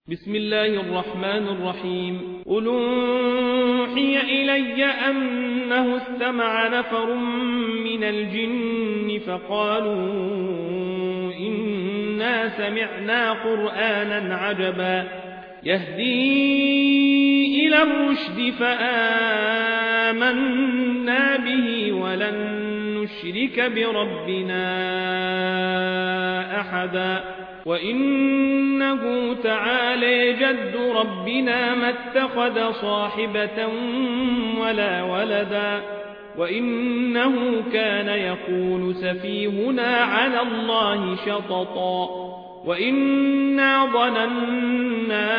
بسم الله الرحمن الرحيم. قل أوحي إلي أنه استمع نفر من الجن فقالوا إنا سمعنا قرآنا عجبا يهدي إلى الرشد فآمنا به ولن نشرك بربنا أحدا وإنه تعالى جد ربنا ما اتخذ صاحبة ولا ولدا وإنه كان يقول سفيهنا على الله شططا وإنا ظننا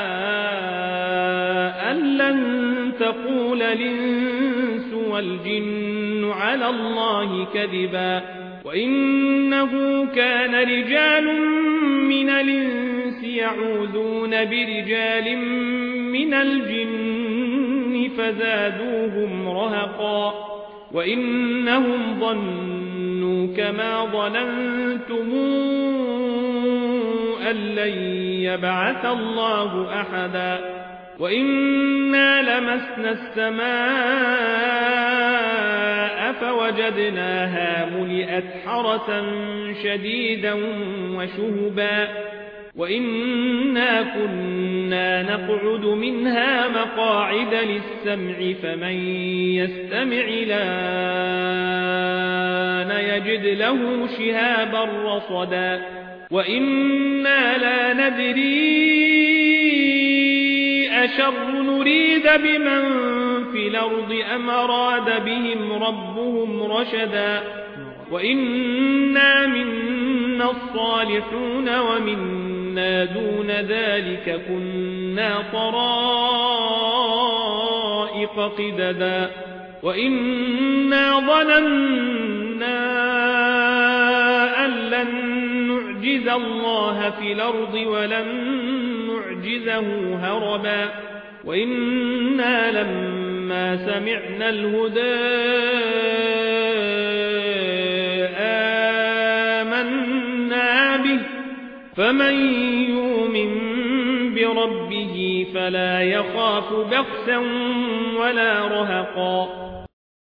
أن لن تقول الإنس والجن على الله كذبا وإنه كان رجال من الإنس يعوذون برجال من الجن فزادوهم رهقا وإنهم ظنوا كما ظننتم أن لن يبعث الله أحدا وإنا لمسنا السماء فوجدناها ملئت حرسا شديدا وشهبا وإنا كنا نقعد منها مقاعد للسمع فمن يستمع الآن يجد له شهابا رصدا وإنا لا ندري أشر نريد بمن في الأرض أم أراد بهم ربهم رشدا وإنا منا الصالحون ومنا دون ذلك كنا طرائق قددا وإنا ظننا أن لن نعجز الله في الأرض ولن نعجزه هربا وإنا لما سمعنا الهدى آمنا به فمن يؤمن بربه فلا يخاف بخسا ولا رهقا